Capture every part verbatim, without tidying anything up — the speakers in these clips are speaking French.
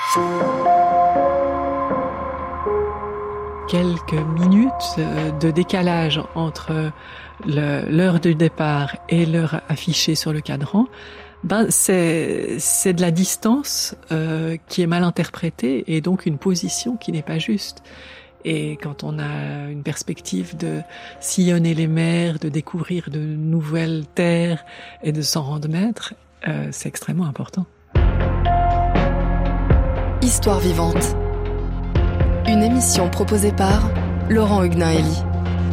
Quelques minutes de décalage entre le, l'heure du départ et l'heure affichée sur le cadran, ben c'est c'est de la distance euh, qui est mal interprétée et donc une position qui n'est pas juste. Et quand on a une perspective de sillonner les mers, de découvrir de nouvelles terres et de s'en rendre maître, euh, c'est extrêmement important. Histoire vivante. Une émission proposée par Laurent Huguenin-Hélie.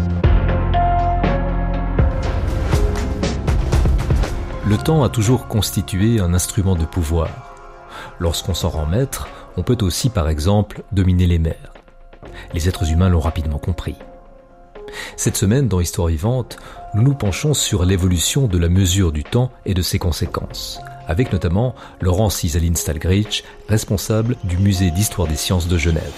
Le temps a toujours constitué un instrument de pouvoir. Lorsqu'on s'en rend maître, on peut aussi, par exemple, dominer les mers. Les êtres humains l'ont rapidement compris. Cette semaine, dans Histoire vivante, nous nous penchons sur l'évolution de la mesure du temps et de ses conséquences, avec notamment Laurence Isaline Stalgreitch, responsable du Musée d'Histoire des Sciences de Genève.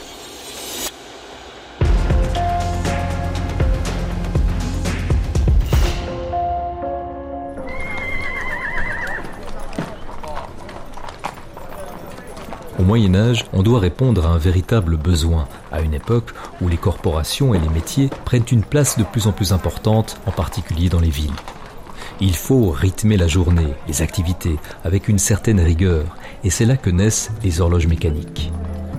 Au Moyen-Âge, on doit répondre à un véritable besoin, à une époque où les corporations et les métiers prennent une place de plus en plus importante, en particulier dans les villes. Il faut rythmer la journée, les activités, avec une certaine rigueur, et c'est là que naissent les horloges mécaniques.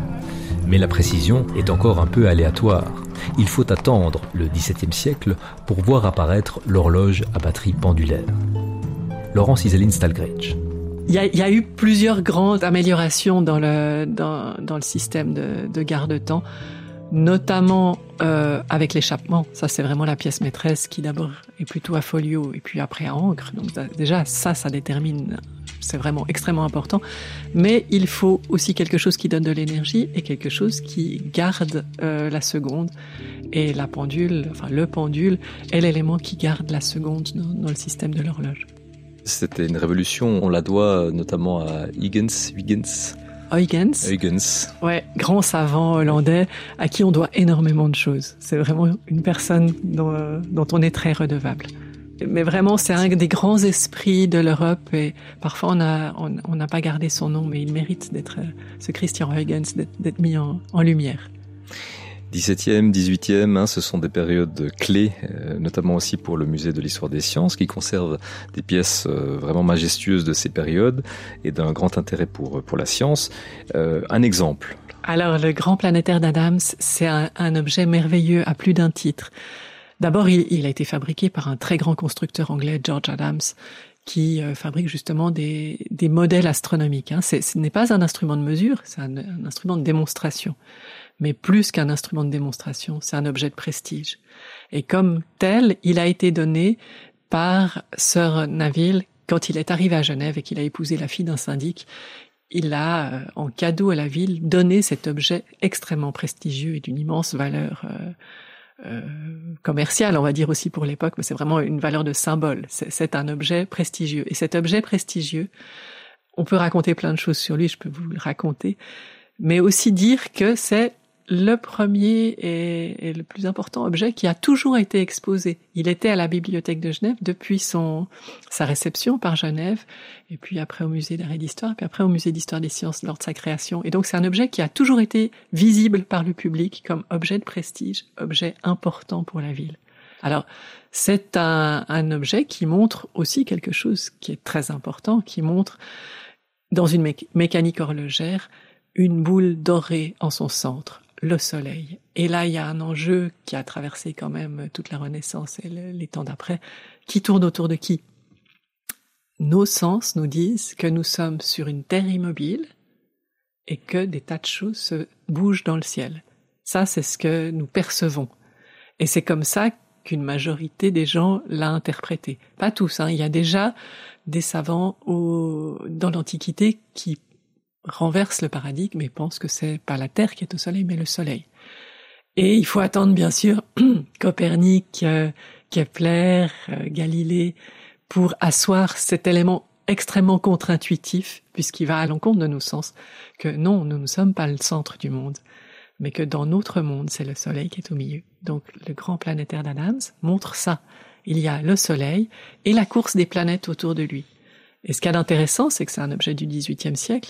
Mais la précision est encore un peu aléatoire. Il faut attendre le dix-septième siècle pour voir apparaître l'horloge à batterie pendulaire. Laurence Isaline Stalgreitch. Il y a, il y a eu plusieurs grandes améliorations dans le dans dans le système de, de garde-temps, notamment euh, avec l'échappement. Ça, c'est vraiment la pièce maîtresse qui d'abord est plutôt à folio et puis après à encre. Donc déjà, ça, ça détermine. C'est vraiment extrêmement important. Mais il faut aussi quelque chose qui donne de l'énergie et quelque chose qui garde euh, la seconde. Et la pendule, enfin le pendule, est l'élément qui garde la seconde dans, dans le système de l'horloge. C'était une révolution, on la doit notamment à Huygens. Huygens. Huygens. Huygens. Ouais, grand savant hollandais à qui on doit énormément de choses. C'est vraiment une personne dont, euh, dont on est très redevable. Mais vraiment, c'est un des grands esprits de l'Europe et parfois on a on, on n'a pas gardé son nom, mais il mérite d'être, ce Christian Huygens, d'être, d'être mis en, en lumière. dix-septième, dix-huitième, hein, ce sont des périodes clés, euh, notamment aussi pour le musée de l'histoire des sciences, qui conserve des pièces euh, vraiment majestueuses de ces périodes et d'un grand intérêt pour pour la science. Euh, un exemple. Alors, le grand planétaire d'Adams, c'est un, un objet merveilleux à plus d'un titre. D'abord, il, il a été fabriqué par un très grand constructeur anglais, George Adams, qui euh, fabrique justement des, des modèles astronomiques. Hein. C'est, ce n'est pas un instrument de mesure, c'est un, un instrument de démonstration. Mais plus qu'un instrument de démonstration, c'est un objet de prestige. Et comme tel, il a été donné par Sir Neville quand il est arrivé à Genève et qu'il a épousé la fille d'un syndic. Il a, euh, en cadeau à la ville, donné cet objet extrêmement prestigieux et d'une immense valeur euh, euh, commerciale, on va dire aussi pour l'époque, mais c'est vraiment une valeur de symbole. C'est, c'est un objet prestigieux. Et cet objet prestigieux, on peut raconter plein de choses sur lui, je peux vous le raconter, mais aussi dire que c'est le premier et, et le plus important objet qui a toujours été exposé. Il était à la bibliothèque de Genève depuis son sa réception par Genève, et puis après au musée d'art et d'histoire, puis après au musée d'histoire des sciences lors de sa création. Et donc c'est un objet qui a toujours été visible par le public comme objet de prestige, objet important pour la ville. Alors c'est un, un objet qui montre aussi quelque chose qui est très important, qui montre dans une mé- mécanique horlogère une boule dorée en son centre, le soleil. Et là, il y a un enjeu qui a traversé quand même toute la Renaissance et le, les temps d'après, qui tourne autour de qui? Nos sens nous disent que nous sommes sur une terre immobile et que des tas de choses se bougent dans le ciel. Ça, c'est ce que nous percevons. Et c'est comme ça qu'une majorité des gens l'a interprété. Pas tous, hein. Il y a déjà des savants au, dans l'Antiquité qui renverse le paradigme et pense que c'est pas la Terre qui est au Soleil, mais le Soleil. Et il faut attendre, bien sûr, Copernic, euh, Kepler, euh, Galilée, pour asseoir cet élément extrêmement contre-intuitif, puisqu'il va à l'encontre de nos sens, que non, nous ne sommes pas le centre du monde, mais que dans notre monde, c'est le Soleil qui est au milieu. Donc, le grand planétaire d'Adams montre ça. Il y a le Soleil et la course des planètes autour de lui. Et ce qu'il y a d'intéressant, c'est que c'est un objet du dix-huitième siècle,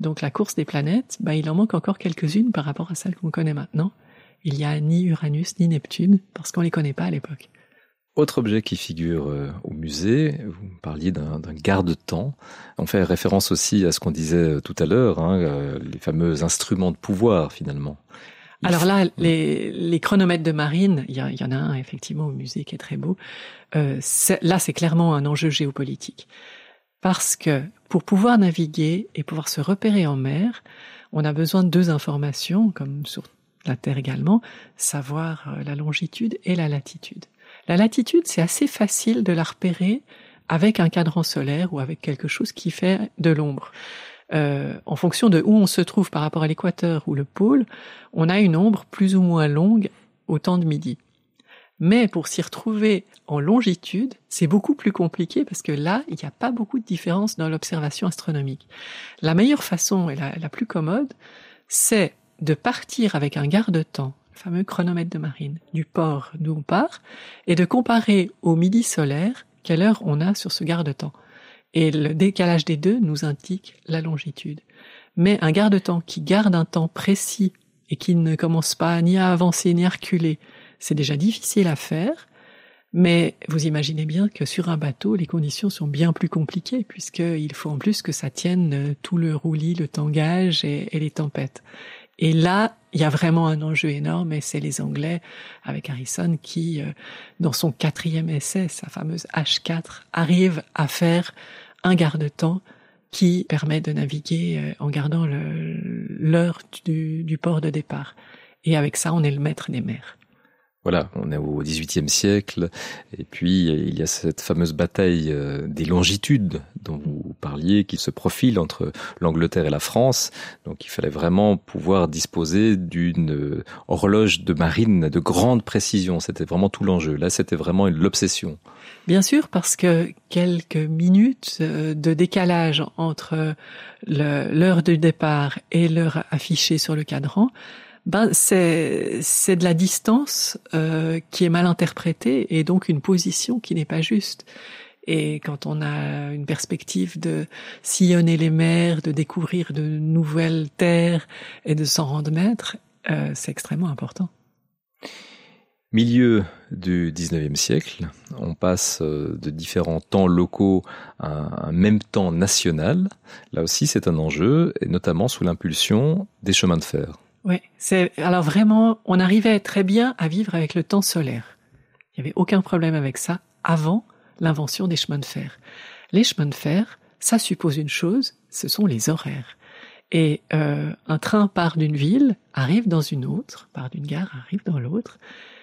Donc la course des planètes, bah, il en manque encore quelques-unes par rapport à celles qu'on connaît maintenant. Il n'y a ni Uranus ni Neptune, parce qu'on les connaît pas à l'époque. Autre objet qui figure euh, au musée, vous parliez d'un, d'un garde-temps. On fait référence aussi à ce qu'on disait tout à l'heure, hein, euh, les fameux instruments de pouvoir finalement. Il Alors faut... là, les, les chronomètres de marine, il y, il y en a un effectivement au musée qui est très beau. Euh, c'est, là, c'est clairement un enjeu géopolitique. Parce que pour pouvoir naviguer et pouvoir se repérer en mer, on a besoin de deux informations, comme sur la Terre également, savoir la longitude et la latitude. La latitude, c'est assez facile de la repérer avec un cadran solaire ou avec quelque chose qui fait de l'ombre. Euh, en fonction de où on se trouve par rapport à l'équateur ou le pôle, on a une ombre plus ou moins longue au temps de midi. Mais pour s'y retrouver en longitude, c'est beaucoup plus compliqué parce que là, il n'y a pas beaucoup de différence dans l'observation astronomique. La meilleure façon et la, la plus commode, c'est de partir avec un garde-temps, le fameux chronomètre de marine, du port d'où on part, et de comparer au midi solaire quelle heure on a sur ce garde-temps. Et le décalage des deux nous indique la longitude. Mais un garde-temps qui garde un temps précis et qui ne commence pas ni à avancer ni à reculer, c'est déjà difficile à faire, mais vous imaginez bien que sur un bateau, les conditions sont bien plus compliquées, puisqu'il faut en plus que ça tienne tout le roulis, le tangage et, et les tempêtes. Et là, il y a vraiment un enjeu énorme, et c'est les Anglais, avec Harrison, qui, dans son quatrième essai, sa fameuse H quatre, arrive à faire un garde-temps qui permet de naviguer en gardant le, l'heure du, du port de départ. Et avec ça, on est le maître des mers. Voilà, on est au dix-huitième siècle, et puis il y a cette fameuse bataille des longitudes dont vous parliez, qui se profile entre l'Angleterre et la France. Donc il fallait vraiment pouvoir disposer d'une horloge de marine de grande précision. C'était vraiment tout l'enjeu. Là, c'était vraiment l'obsession. Bien sûr, parce que quelques minutes de décalage entre le, l'heure du départ et l'heure affichée sur le cadran, ben c'est c'est de la distance euh, qui est mal interprétée et donc une position qui n'est pas juste. Et quand on a une perspective de sillonner les mers, de découvrir de nouvelles terres et de s'en rendre maître, euh, c'est extrêmement important. Milieu du dix-neuvième siècle, on passe de différents temps locaux à un même temps national. Là aussi, c'est un enjeu, et notamment sous l'impulsion des chemins de fer. Oui, c'est alors vraiment, on arrivait très bien à vivre avec le temps solaire. Il n'y avait aucun problème avec ça avant l'invention des chemins de fer. Les chemins de fer, ça suppose une chose, ce sont les horaires. Et euh, un train part d'une ville, arrive dans une autre, part d'une gare, arrive dans l'autre,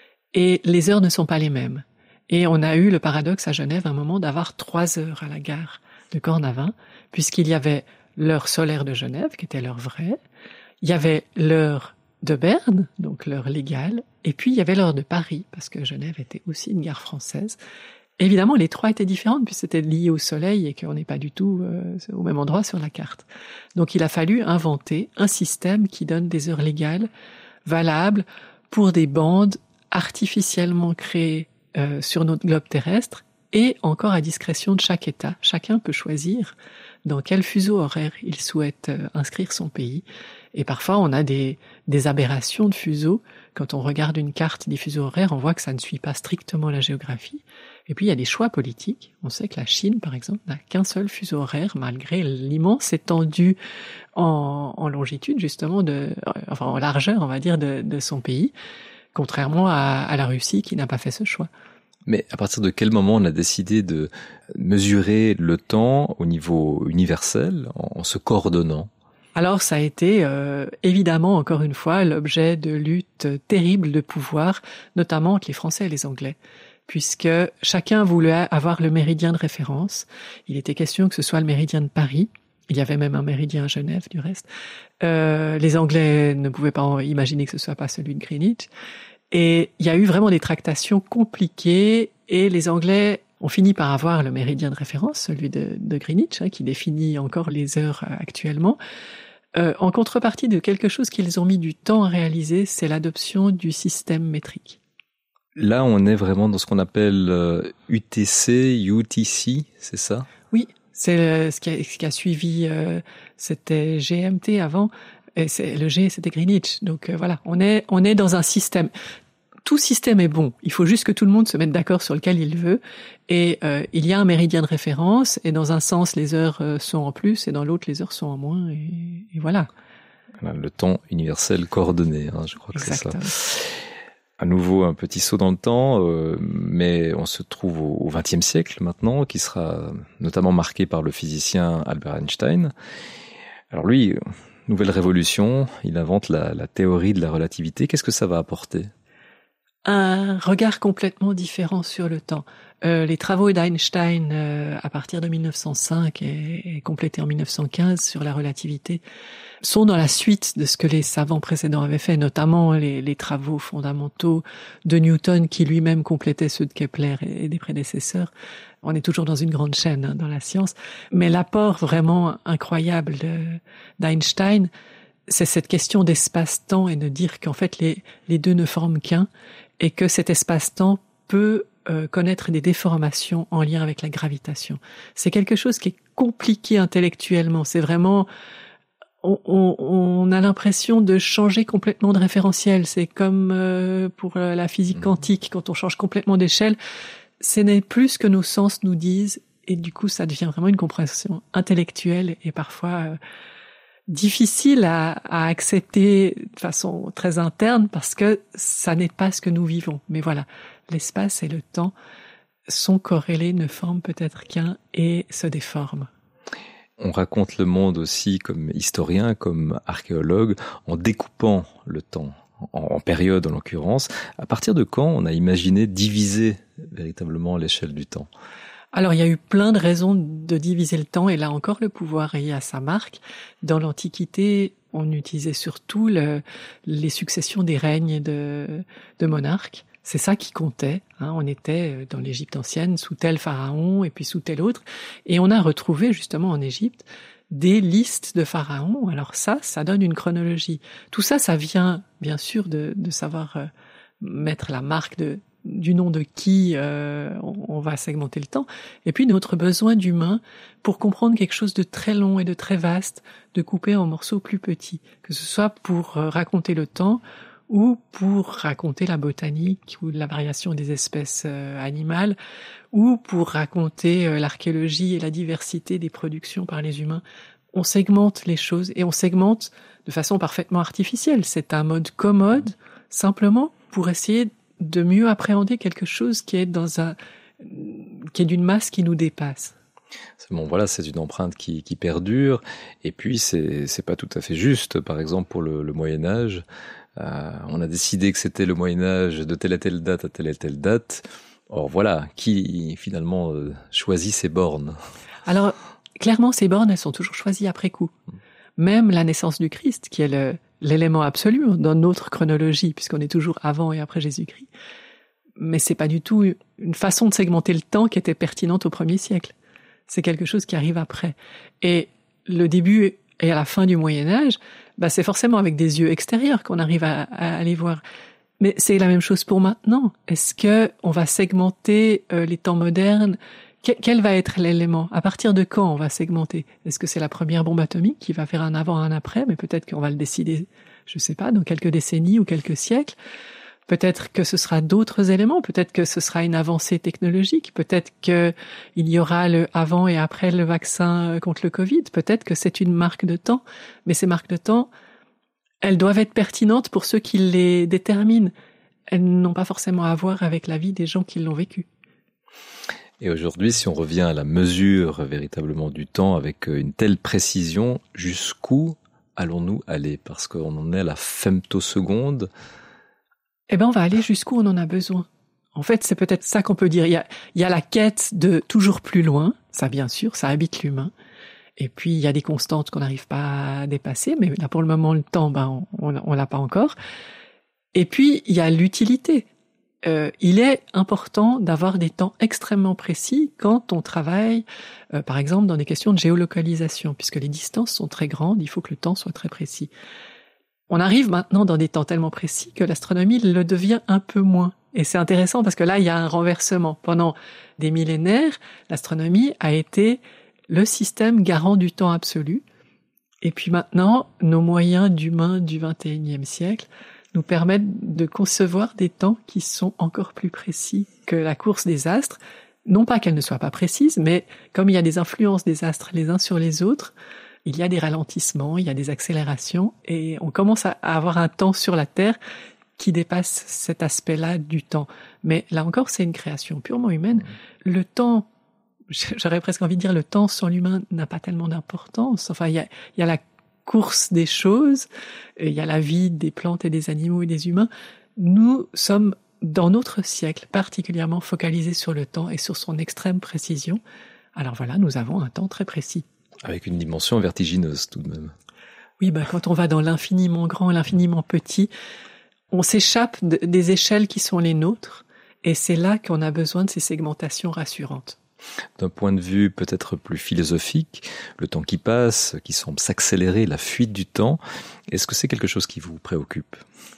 et les heures ne sont pas les mêmes. Et on a eu le paradoxe à Genève à un moment d'avoir trois heures à la gare de Cornavin, puisqu'il y avait l'heure solaire de Genève, qui était l'heure vraie, il y avait l'heure de Berne, donc l'heure légale, et puis il y avait l'heure de Paris, parce que Genève était aussi une gare française. Évidemment, les trois étaient différentes, puisque c'était lié au soleil et qu'on n'est pas du tout euh, au même endroit sur la carte. Donc il a fallu inventer un système qui donne des heures légales valables pour des bandes artificiellement créées euh, sur notre globe terrestre et encore à discrétion de chaque État. Chacun peut choisir dans quel fuseau horaire il souhaite euh, inscrire son pays. Et parfois, on a des, des aberrations de fuseaux. Quand on regarde une carte des fuseaux horaires, on voit que ça ne suit pas strictement la géographie. Et puis, il y a des choix politiques. On sait que la Chine, par exemple, n'a qu'un seul fuseau horaire, malgré l'immense étendue en, en longitude, justement, de, enfin, en largeur, on va dire, de, de son pays, contrairement à, à la Russie, qui n'a pas fait ce choix. Mais à partir de quel moment on a décidé de mesurer le temps au niveau universel, en, en se coordonnant ? Alors ça a été euh, évidemment, encore une fois, l'objet de luttes terribles de pouvoir, notamment entre les Français et les Anglais, puisque chacun voulait avoir le méridien de référence. Il était question que ce soit le méridien de Paris. Il y avait même un méridien à Genève, du reste. Euh, les Anglais ne pouvaient pas imaginer que ce soit pas celui de Greenwich. Et il y a eu vraiment des tractations compliquées, et les Anglais ont fini par avoir le méridien de référence, celui de, de Greenwich, hein, qui définit encore les heures actuellement. Euh, en contrepartie de quelque chose qu'ils ont mis du temps à réaliser, c'est l'adoption du système métrique. Là, on est vraiment dans ce qu'on appelle euh, U T C, U T C, c'est ça ? Oui, C'est ce qui a, ce qui a suivi, euh, c'était G M T avant, et c'est, le G c'était Greenwich. Donc euh, voilà, on est on est dans un système. Tout système est bon. Il faut juste que tout le monde se mette d'accord sur lequel il veut. Et euh, il y a un méridien de référence. Et dans un sens, les heures euh, sont en plus, et dans l'autre, les heures sont en moins. Et, et voilà. Le temps universel coordonné, hein, je crois que Exactement. c'est ça. À nouveau, un petit saut dans le temps, euh, mais on se trouve au vingtième siècle maintenant, qui sera notamment marqué par le physicien Albert Einstein. Alors lui, nouvelle révolution, il invente la, la théorie de la relativité. Qu'est-ce que ça va apporter ? Un regard complètement différent sur le temps. Euh, les travaux d'Einstein euh, à partir de mille neuf cent cinq et, et complétés en mille neuf cent quinze sur la relativité sont dans la suite de ce que les savants précédents avaient fait, notamment les, les travaux fondamentaux de Newton qui lui-même complétait ceux de Kepler et, et des prédécesseurs. On est toujours dans une grande chaîne hein, dans la science, mais l'apport vraiment incroyable de, d'Einstein, c'est cette question d'espace-temps et de dire qu'en fait les, les deux ne forment qu'un et que cet espace-temps peut euh, connaître des déformations en lien avec la gravitation. C'est quelque chose qui est compliqué intellectuellement. C'est vraiment, on, on, on a l'impression de changer complètement de référentiel. C'est comme euh, pour la physique quantique, quand on change complètement d'échelle, ce n'est plus ce que nos sens nous disent et du coup ça devient vraiment une compréhension intellectuelle et parfois euh, difficile à, à accepter de façon très interne parce que ça n'est pas ce que nous vivons. Mais voilà, l'espace et le temps sont corrélés, ne forment peut-être qu'un et se déforment. On raconte le monde aussi comme historien, comme archéologue, en découpant le temps, en, en période en l'occurrence. À partir de quand on a imaginé diviser véritablement l'échelle du temps ? Alors, il y a eu plein de raisons de diviser le temps, et là encore, le pouvoir y a sa marque. Dans l'Antiquité, on utilisait surtout le, les successions des règnes de, de monarques. C'est ça qui comptait. Hein. On était dans l'Égypte ancienne sous tel pharaon et puis sous tel autre. Et on a retrouvé justement en Égypte des listes de pharaons. Alors ça, ça donne une chronologie. Tout ça, ça vient bien sûr de, de savoir euh, mettre la marque de du nom de qui euh, on, on va segmenter le temps, et puis notre besoin d'humain pour comprendre quelque chose de très long et de très vaste, de couper en morceaux plus petits, que ce soit pour euh, raconter le temps ou pour raconter la botanique ou la variation des espèces euh, animales, ou pour raconter euh, l'archéologie et la diversité des productions par les humains. On segmente les choses et on segmente de façon parfaitement artificielle. C'est un mode commode, simplement pour essayer de mieux appréhender quelque chose qui est dans un, qui est d'une masse qui nous dépasse. C'est bon, voilà, c'est une empreinte qui, qui perdure. Et puis, c'est, c'est pas tout à fait juste. Par exemple, pour le, le Moyen-Âge, euh, on a décidé que c'était le Moyen-Âge de telle et telle date à telle et telle date. Or, voilà, qui finalement euh, choisit ces bornes? Alors, clairement, ces bornes, elles sont toujours choisies après coup. Même la naissance du Christ, qui est le, l'élément absolu dans notre chronologie, puisqu'on est toujours avant et après Jésus-Christ. Mais c'est pas du tout une façon de segmenter le temps qui était pertinente au premier siècle. C'est quelque chose qui arrive après. Et le début et à la fin du Moyen-Âge, bah, c'est forcément avec des yeux extérieurs qu'on arrive à, à, à les voir. Mais c'est la même chose pour maintenant. Est-ce que on va segmenter euh, les temps modernes? Quel va être l'élément? À partir de quand on va segmenter? Est-ce que c'est la première bombe atomique qui va faire un avant, un après? Mais peut-être qu'on va le décider, je sais pas, dans quelques décennies ou quelques siècles. Peut-être que ce sera d'autres éléments. Peut-être que ce sera une avancée technologique. Peut-être que il y aura le avant et après le vaccin contre le Covid. Peut-être que c'est une marque de temps. Mais ces marques de temps, elles doivent être pertinentes pour ceux qui les déterminent. Elles n'ont pas forcément à voir avec la vie des gens qui l'ont vécu. Et aujourd'hui, si on revient à la mesure véritablement du temps avec une telle précision, jusqu'où allons-nous aller? Parce qu'on en est à la femtoseconde. Eh ben, on va aller jusqu'où on en a besoin. En fait, c'est peut-être ça qu'on peut dire. Il y a, il y a la quête de toujours plus loin. Ça, bien sûr, ça habite l'humain. Et puis, il y a des constantes qu'on n'arrive pas à dépasser. Mais là, pour le moment, le temps, ben, on, on, on l'a pas encore. Et puis, il y a l'utilité. Euh, il est important d'avoir des temps extrêmement précis quand on travaille, euh, par exemple, dans des questions de géolocalisation, puisque les distances sont très grandes, il faut que le temps soit très précis. On arrive maintenant dans des temps tellement précis que l'astronomie le devient un peu moins. Et c'est intéressant parce que là, il y a un renversement. Pendant des millénaires, l'astronomie a été le système garant du temps absolu. Et puis maintenant, nos moyens d'humains du vingt et unième siècle nous permettent de concevoir des temps qui sont encore plus précis que la course des astres. Non pas qu'elle ne soit pas précise, mais comme il y a des influences des astres les uns sur les autres, il y a des ralentissements, il y a des accélérations, et on commence à avoir un temps sur la Terre qui dépasse cet aspect-là du temps. Mais là encore, c'est une création purement humaine. Le temps, j'aurais presque envie de dire, le temps sans l'humain n'a pas tellement d'importance. Enfin, il y a, il y a la course des choses, il y a la vie des plantes et des animaux et des humains. Nous sommes, dans notre siècle, particulièrement focalisés sur le temps et sur son extrême précision. Alors voilà, nous avons un temps très précis. Avec une dimension vertigineuse tout de même. Oui, bah, quand on va dans l'infiniment grand, l'infiniment petit, on s'échappe de, des échelles qui sont les nôtres, et c'est là qu'on a besoin de ces segmentations rassurantes. D'un point de vue peut-être plus philosophique, le temps qui passe, qui semble s'accélérer, la fuite du temps, est-ce que c'est quelque chose qui vous préoccupe ?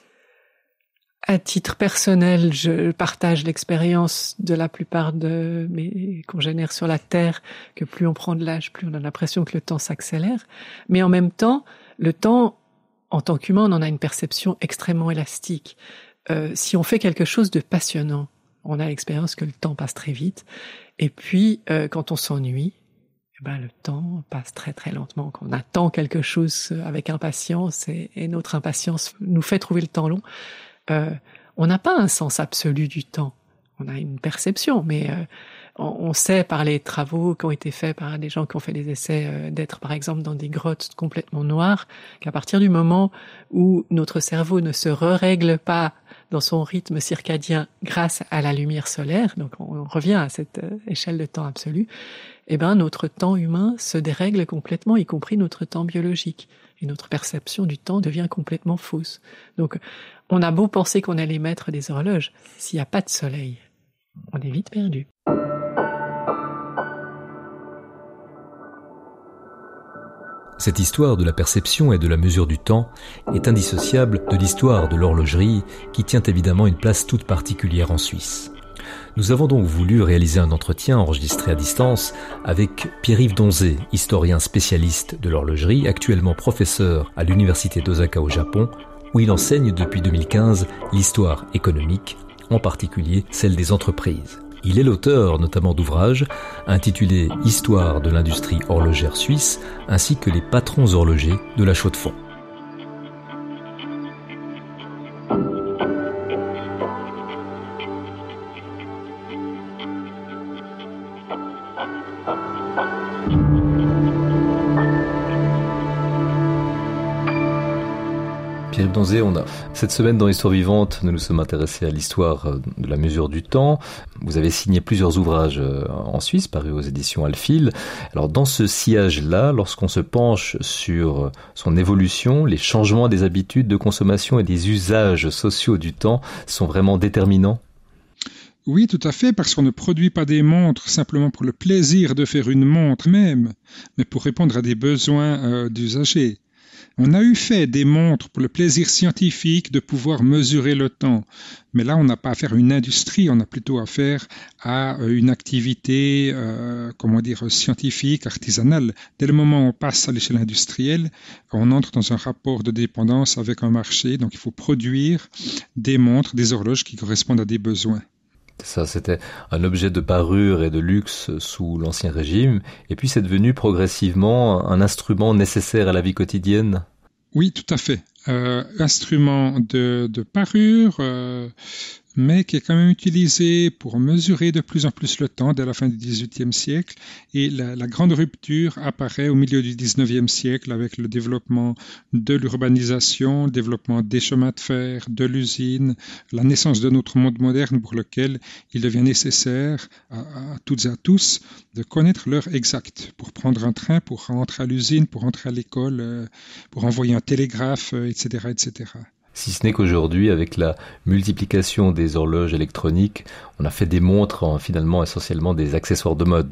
À titre personnel, je partage l'expérience de la plupart de mes congénères sur la Terre, que plus on prend de l'âge, plus on a l'impression que le temps s'accélère. Mais en même temps, le temps, en tant qu'humain, on en a une perception extrêmement élastique. Euh, si on fait quelque chose de passionnant, on a l'expérience que le temps passe très vite. Et puis, euh, quand on s'ennuie, eh ben, le temps passe très très lentement. Quand on attend quelque chose avec impatience, et, et notre impatience nous fait trouver le temps long, Euh, on n'a pas un sens absolu du temps. On a une perception, mais euh, on, on sait par les travaux qui ont été faits par des gens qui ont fait des essais euh, d'être par exemple dans des grottes complètement noires, qu'à partir du moment où notre cerveau ne se règle pas dans son rythme circadien grâce à la lumière solaire, donc on, on revient à cette euh, échelle de temps absolu, eh ben notre temps humain se dérègle complètement, y compris notre temps biologique. Et notre perception du temps devient complètement fausse. Donc, on a beau penser qu'on est les maîtres des horloges, s'il n'y a pas de soleil, on est vite perdu. Cette histoire de la perception et de la mesure du temps est indissociable de l'histoire de l'horlogerie qui tient évidemment une place toute particulière en Suisse. Nous avons donc voulu réaliser un entretien enregistré à distance avec Pierre-Yves Donzé, historien spécialiste de l'horlogerie, actuellement professeur à l'université d'Osaka au Japon, où il enseigne depuis deux mille quinze l'histoire économique, en particulier celle des entreprises. Il est l'auteur notamment d'ouvrages intitulés « Histoire de l'industrie horlogère suisse » ainsi que « Les patrons horlogers de la Chaux-de-Fonds ». Pierre-Yves Donzé, on a cette semaine dans Histoire vivante, nous nous sommes intéressés à l'histoire de la mesure du temps. Vous avez signé plusieurs ouvrages en Suisse, parus aux éditions Alphil. Alors dans ce sillage-là, lorsqu'on se penche sur son évolution, les changements des habitudes de consommation et des usages sociaux du temps sont vraiment déterminants ? Oui, tout à fait, parce qu'on ne produit pas des montres simplement pour le plaisir de faire une montre même, mais pour répondre à des besoins euh, d'usagers. On a eu fait des montres pour le plaisir scientifique de pouvoir mesurer le temps. Mais là, on n'a pas affaire à une industrie, on a plutôt affaire à une activité, euh, comment dire, scientifique, artisanale. Dès le moment où on passe à l'échelle industrielle, on entre dans un rapport de dépendance avec un marché. Donc, il faut produire des montres, des horloges qui correspondent à des besoins. Ça, c'était un objet de parure et de luxe sous l'Ancien Régime, et puis c'est devenu progressivement un instrument nécessaire à la vie quotidienne. Oui, tout à fait. Euh, instrument de, de parure, euh, mais qui est quand même utilisé pour mesurer de plus en plus le temps dès la fin du dix-huitième siècle. Et la, la grande rupture apparaît au milieu du dix-neuvième siècle avec le développement de l'urbanisation, le développement des chemins de fer, de l'usine, la naissance de notre monde moderne pour lequel il devient nécessaire à, à toutes et à tous de connaître l'heure exacte pour prendre un train, pour rentrer à l'usine, pour rentrer à l'école, euh, pour envoyer un télégraphe, euh, et cetera, et cetera. Si ce n'est qu'aujourd'hui, avec la multiplication des horloges électroniques, on a fait des montres en finalement essentiellement des accessoires de mode.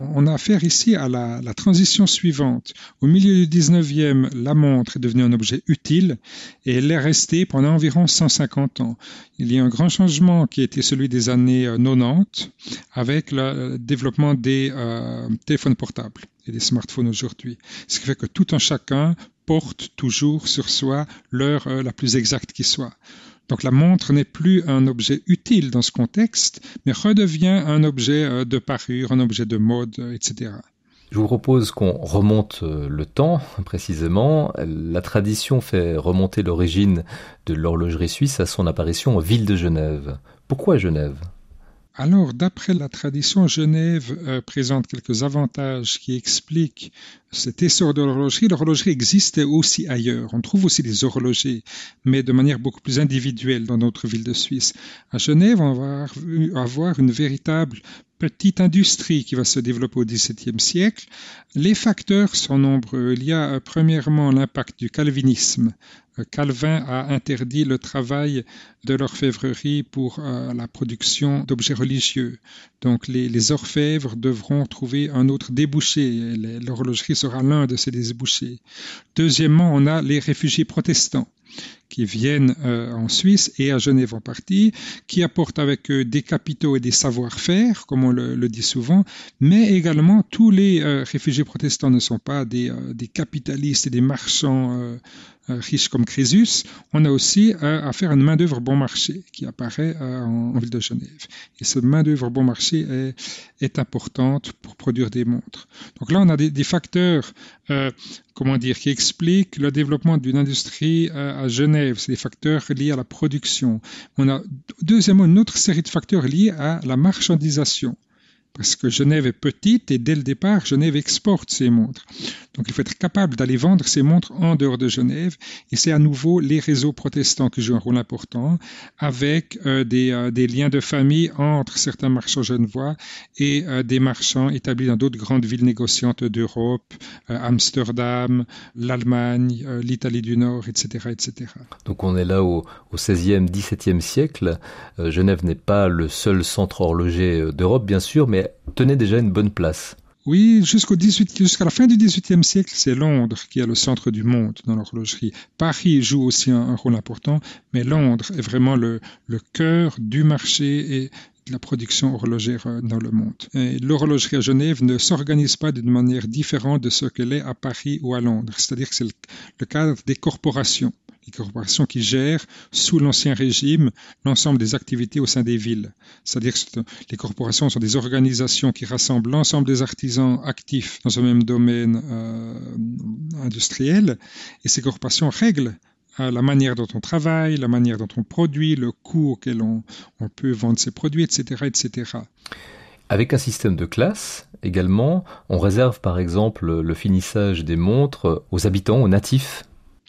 On a affaire ici à la, la transition suivante. Au milieu du dix-neuvième, la montre est devenue un objet utile et elle est restée pendant environ cent cinquante ans. Il y a un grand changement qui a été celui des années quatre-vingt-dix avec le développement des euh, téléphones portables et des smartphones aujourd'hui. Ce qui fait que tout un chacun porte toujours sur soi l'heure euh, la plus exacte qui soit. Donc la montre n'est plus un objet utile dans ce contexte, mais redevient un objet euh, de parure, un objet de mode, euh, et cetera. Je vous propose qu'on remonte le temps, précisément. La tradition fait remonter l'origine de l'horlogerie suisse à son apparition en ville de Genève. Pourquoi Genève ? Alors, d'après la tradition, Genève euh, présente quelques avantages qui expliquent cet essor de l'horlogerie. L'horlogerie existait aussi ailleurs. On trouve aussi des horlogers, mais de manière beaucoup plus individuelle dans d'autres villes de Suisse. À Genève, on va avoir une véritable petite industrie qui va se développer au dix-septième siècle. Les facteurs sont nombreux. Il y a euh, premièrement l'impact du calvinisme. Calvin a interdit le travail de l'orfèvrerie pour euh, la production d'objets religieux. Donc les, les orfèvres devront trouver un autre débouché. L'horlogerie sera l'un de ces débouchés. Deuxièmement, on a les réfugiés protestants qui viennent euh, en Suisse et à Genève en partie, qui apportent avec eux des capitaux et des savoir-faire, comme on le, le dit souvent, mais également tous les euh, réfugiés protestants ne sont pas des, euh, des capitalistes et des marchands euh, euh, riches comme Crésus. On a aussi euh, affaire à une main-d'œuvre bon marché qui apparaît euh, en, en ville de Genève. Et cette main-d'œuvre bon marché est, est importante pour produire des montres. Donc là, on a des, des facteurs euh, comment dire, qui expliquent le développement d'une industrie euh, à Genève. C'est des facteurs liés à la production. On a deuxièmement une autre série de facteurs liés à la marchandisation. Parce que Genève est petite et dès le départ, Genève exporte ses montres. Donc il faut être capable d'aller vendre ses montres en dehors de Genève. Et c'est à nouveau les réseaux protestants qui jouent un rôle important, avec euh, des, euh, des liens de famille entre certains marchands genevois et euh, des marchands établis dans d'autres grandes villes négociantes d'Europe, euh, Amsterdam, l'Allemagne, euh, l'Italie du Nord, et cetera, et cetera. Donc on est là au, au seizième, dix-septième siècle. Euh, Genève n'est pas le seul centre horloger d'Europe, bien sûr, mais tenait déjà une bonne place. Oui, jusqu'au dix-huit, jusqu'à la fin du dixhuitième siècle, c'est Londres qui est le centre du monde dans l'horlogerie. Paris joue aussi un, un rôle important, mais Londres est vraiment le, le cœur du marché et de la production horlogère dans le monde. Et l'horlogerie à Genève ne s'organise pas d'une manière différente de ce qu'elle est à Paris ou à Londres. C'est-à-dire que c'est le, le cadre des corporations. Les corporations qui gèrent, sous l'Ancien Régime, l'ensemble des activités au sein des villes. C'est-à-dire que les corporations sont des organisations qui rassemblent l'ensemble des artisans actifs dans un même domaine euh, industriel. Et ces corporations règlent euh, la manière dont on travaille, la manière dont on produit, le coût auquel on, on peut vendre ses produits, et cetera, et cetera. Avec un système de classe, également, on réserve par exemple le finissage des montres aux habitants, aux natifs.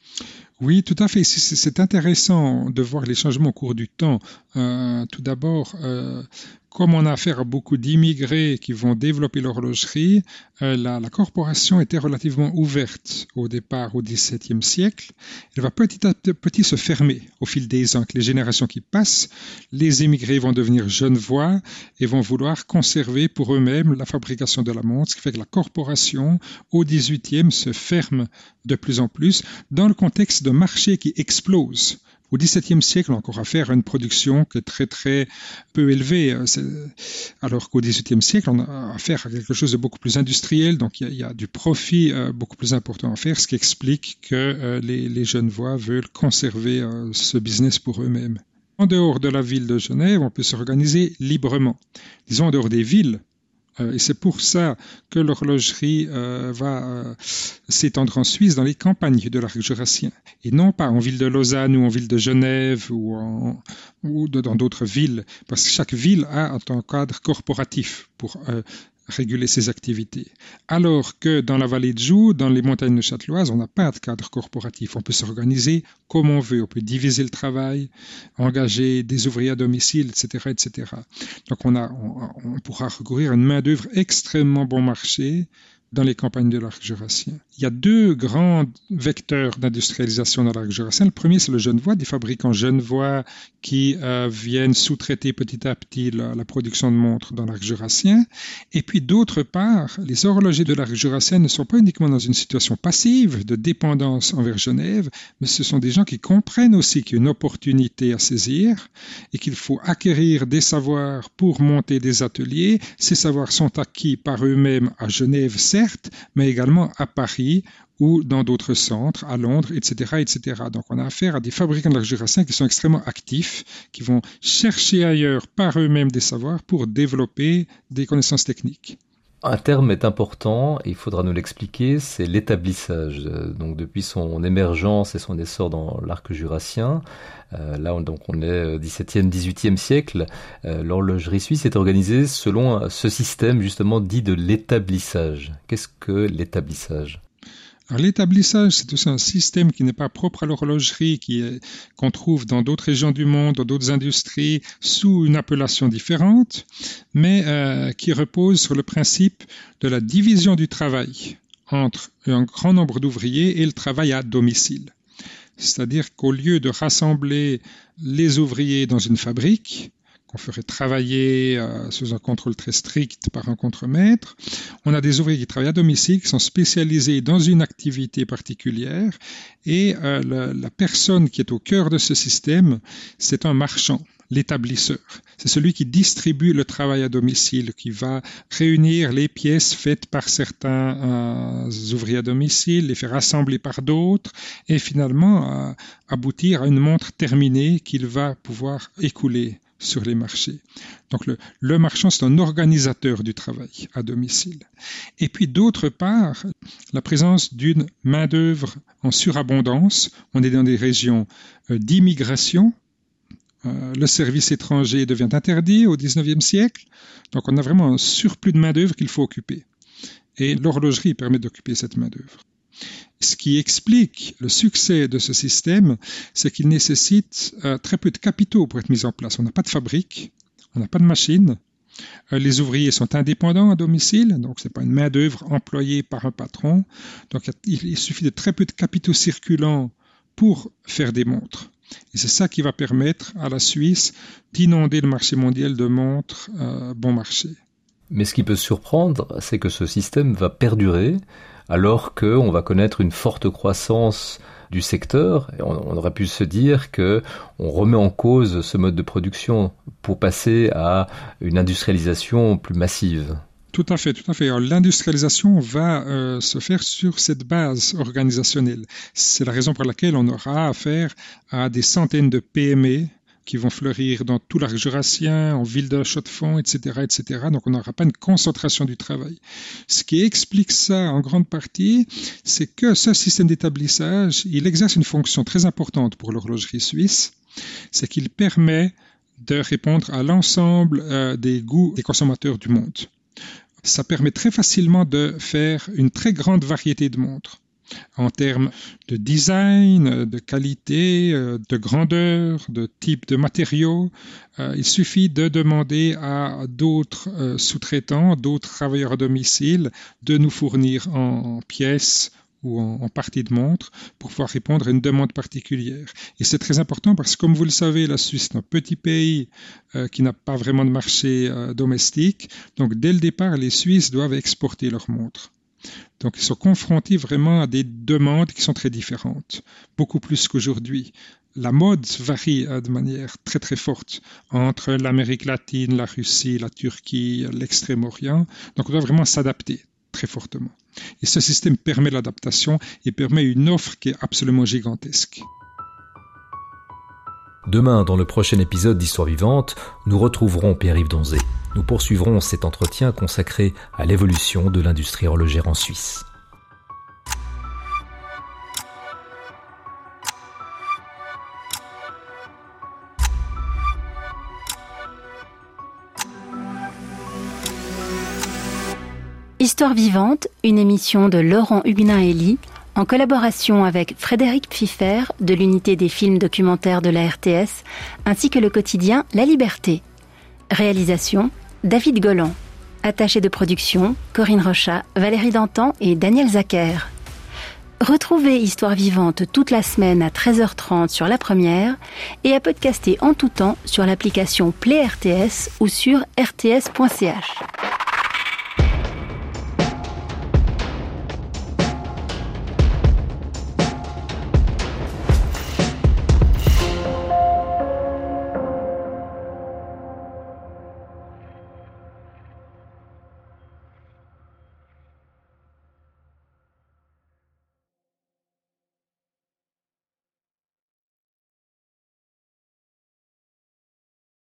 Oui, tout à fait. C'est, c'est intéressant de voir les changements au cours du temps. Euh, tout d'abord, euh, comme on a affaire à beaucoup d'immigrés qui vont développer l'horlogerie, euh, la, la corporation était relativement ouverte au départ au dix-septième siècle. Elle va petit à petit se fermer au fil des ans. Avec les générations qui passent, les immigrés vont devenir genevois et vont vouloir conserver pour eux-mêmes la fabrication de la montre, ce qui fait que la corporation au dix-huitième se ferme de plus en plus dans le contexte d'un marché qui explose. Au dix-septième siècle, on a encore affaire à une production qui est très très peu élevée, c'est, alors qu'au dix-huitième siècle, on a affaire à quelque chose de beaucoup plus industriel, donc il y a, il y a du profit euh, beaucoup plus important à faire, ce qui explique que euh, les, les Genevois veulent conserver euh, ce business pour eux-mêmes. En dehors de la ville de Genève, on peut s'organiser librement. Disons en dehors des villes. Euh, et c'est pour ça que l'horlogerie euh, va euh, s'étendre en Suisse dans les campagnes de l'arc jurassien. Et non pas en ville de Lausanne ou en ville de Genève ou, en, ou de, dans d'autres villes, parce que chaque ville a un cadre corporatif pour euh, réguler ses activités. Alors que dans la vallée de Joux, dans les montagnes neuchâteloises, on n'a pas de cadre corporatif. On peut s'organiser comme on veut. On peut diviser le travail, engager des ouvriers à domicile, et cetera, et cetera. Donc on, a, on, on pourra recourir à une main-d'œuvre extrêmement bon marché dans les campagnes de l'arc jurassien. Il y a deux grands vecteurs d'industrialisation dans l'arc jurassien. Le premier, c'est le Genevois, des fabricants genevois qui euh, viennent sous-traiter petit à petit la, la production de montres dans l'arc jurassien. Et puis d'autre part, les horlogers de l'arc jurassien ne sont pas uniquement dans une situation passive de dépendance envers Genève, mais ce sont des gens qui comprennent aussi qu'il y a une opportunité à saisir et qu'il faut acquérir des savoirs pour monter des ateliers. Ces savoirs sont acquis par eux-mêmes à Genève, certes, mais également à Paris ou dans d'autres centres, à Londres, et cetera, et cetera. Donc on a affaire à des fabricants de l'arc jurassien qui sont extrêmement actifs, qui vont chercher ailleurs par eux-mêmes des savoirs pour développer des connaissances techniques. Un terme est important, et il faudra nous l'expliquer, c'est l'établissage. Donc depuis son émergence et son essor dans l'arc jurassien, euh, là on, donc on est dix-septième, dix-huitième siècle, euh, l'horlogerie suisse est organisée selon ce système justement dit de l'établissage. Qu'est-ce que l'établissage ? Alors, l'établissage, c'est aussi un système qui n'est pas propre à l'horlogerie, qui est, qu'on trouve dans d'autres régions du monde, dans d'autres industries, sous une appellation différente, mais euh, qui repose sur le principe de la division du travail entre un grand nombre d'ouvriers et le travail à domicile. C'est-à-dire qu'au lieu de rassembler les ouvriers dans une fabrique, qu'on ferait travailler euh, sous un contrôle très strict par un contremaître. On a des ouvriers qui travaillent à domicile, qui sont spécialisés dans une activité particulière, et euh, la, la personne qui est au cœur de ce système, c'est un marchand, l'établisseur. C'est celui qui distribue le travail à domicile, qui va réunir les pièces faites par certains euh, ouvriers à domicile, les faire assembler par d'autres, et finalement euh, aboutir à une montre terminée qu'il va pouvoir écouler sur les marchés. Donc le, le marchand, c'est un organisateur du travail à domicile. Et puis d'autre part, la présence d'une main-d'œuvre en surabondance. On est dans des régions euh, d'immigration. Euh, le service étranger devient interdit au dix-neuvième siècle. Donc on a vraiment un surplus de main-d'œuvre qu'il faut occuper. Et l'horlogerie permet d'occuper cette main-d'œuvre. Ce qui explique le succès de ce système, c'est qu'il nécessite euh, très peu de capitaux pour être mis en place. On n'a pas de fabrique, on n'a pas de machine. Euh, les ouvriers sont indépendants à domicile, donc ce n'est pas une main-d'œuvre employée par un patron. Donc il, il suffit de très peu de capitaux circulants pour faire des montres. Et c'est ça qui va permettre à la Suisse d'inonder le marché mondial de montres euh, bon marché. Mais ce qui peut surprendre, c'est que ce système va perdurer alors qu'on va connaître une forte croissance du secteur. Et on, on aurait pu se dire que on remet en cause ce mode de production pour passer à une industrialisation plus massive. Tout à fait, tout à fait. Alors, l'industrialisation va euh, se faire sur cette base organisationnelle. C'est la raison pour laquelle on aura affaire à des centaines de P M E qui vont fleurir dans tout l'arc jurassien, en ville de Chaux-de-Fonds, et cetera, et cetera. Donc on n'aura pas une concentration du travail. Ce qui explique ça en grande partie, c'est que ce système d'établissage, il exerce une fonction très importante pour l'horlogerie suisse, c'est qu'il permet de répondre à l'ensemble euh, des goûts des consommateurs du monde. Ça permet très facilement de faire une très grande variété de montres. En termes de design, de qualité, de grandeur, de type de matériaux. Euh, il suffit de demander à d'autres euh, sous-traitants, d'autres travailleurs à domicile de nous fournir en, en pièces ou en, en partie de montre pour pouvoir répondre à une demande particulière. Et c'est très important parce que, comme vous le savez, la Suisse est un petit pays euh, qui n'a pas vraiment de marché euh, domestique. Donc, dès le départ, les Suisses doivent exporter leurs montres. Donc, ils sont confrontés vraiment à des demandes qui sont très différentes, beaucoup plus qu'aujourd'hui. La mode varie de manière très très forte entre l'Amérique latine, la Russie, la Turquie, l'Extrême-Orient. Donc, on doit vraiment s'adapter très fortement. Et ce système permet l'adaptation et permet une offre qui est absolument gigantesque. Demain, dans le prochain épisode d'Histoire vivante, nous retrouverons Pierre-Yves Donzé. Nous poursuivrons cet entretien consacré à l'évolution de l'industrie horlogère en Suisse. Histoire vivante, une émission de Laurent Huguenin-Elie, en collaboration avec Frédéric Pfiffer de l'unité des films documentaires de la R T S, ainsi que le quotidien La Liberté. Réalisation, David Golan. Attachés de production, Corinne Rochat, Valérie Dantan et Daniel Zacher. Retrouvez Histoire vivante toute la semaine à treize heures trente sur La Première et à podcaster en tout temps sur l'application Play R T S ou sur r t s point c h.